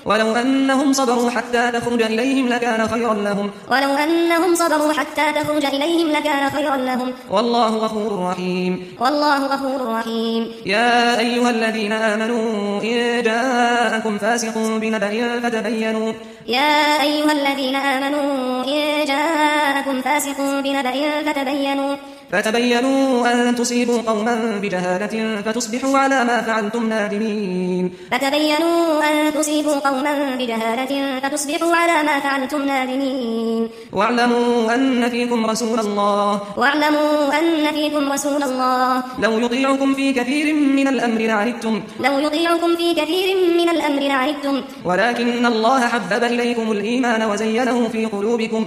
ولو أنهم صبروا حتى تخرج إليهم لكان خيرا لهم ولو أنهم صبروا حتى تخرج إليهم لكان خيرا لهم والله غفور رحيم والله غفور رحيم يا أيها الذين آمنوا إن جاءكم فاسق بنبأ فتبينوا يا أيها الذين آمنوا إن جاءكم فاسق بنبأ فتبينوا أن تصيبوا قوما بجهالة فتصبحوا على ما فعلتم نادمين فتبينوا أن تصيبوا قوما بجهالة فتصبحوا على ما فعلتم نادمين واعلموا أن فيكم رسول الله لو يطيعكم في كثير من الأمر لعنتم ولكن الله حبب إليكم الإيمان وزينه في قلوبكم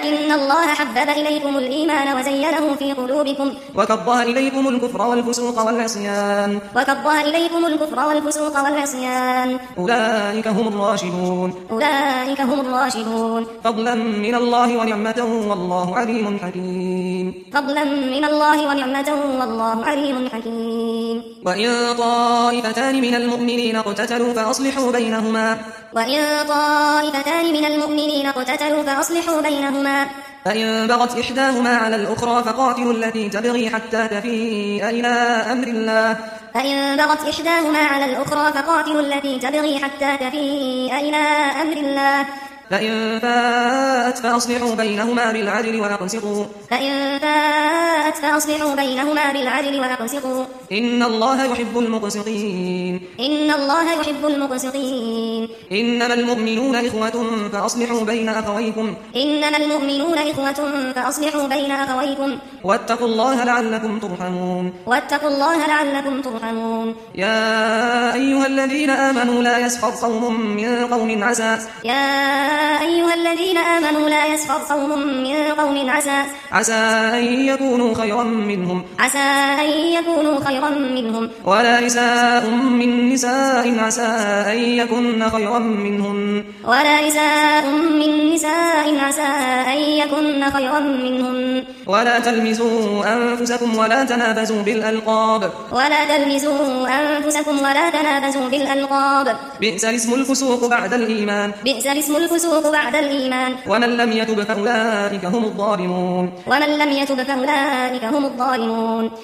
وكره إليكم الكفر والفسوق والعصيان أولئك هم الراشدون فضلا من الله ونعمة والله عليم حكيم وإن طائفتان من المؤمنين اقتتلوا فأصلحوا بينهما فإن بغت إحداهما على الأخرى فقاتلوا التي تبغي حتى تفيء إلى أمر الله فإن فاءت فأصلحوا بينهما بالعدل وأقسطوا إن الله يحب المقسطين إنما المؤمنون إخوة فأصلحوا بين أخويكم واتقوا الله لعلكم ترحمون يا أيها الذين آمنوا لا يسخر قوم من قوم عسى أن يكونوا خيرا منهم ولا نساء من نساء عسى أن يكن خيرا منهن ولا تلمزوا أنفسكم ولا تنابزوا بالألقاب بئس الاسم الفسوق بعد الإيمان ومن لم يتب فأولئك هم الظالمون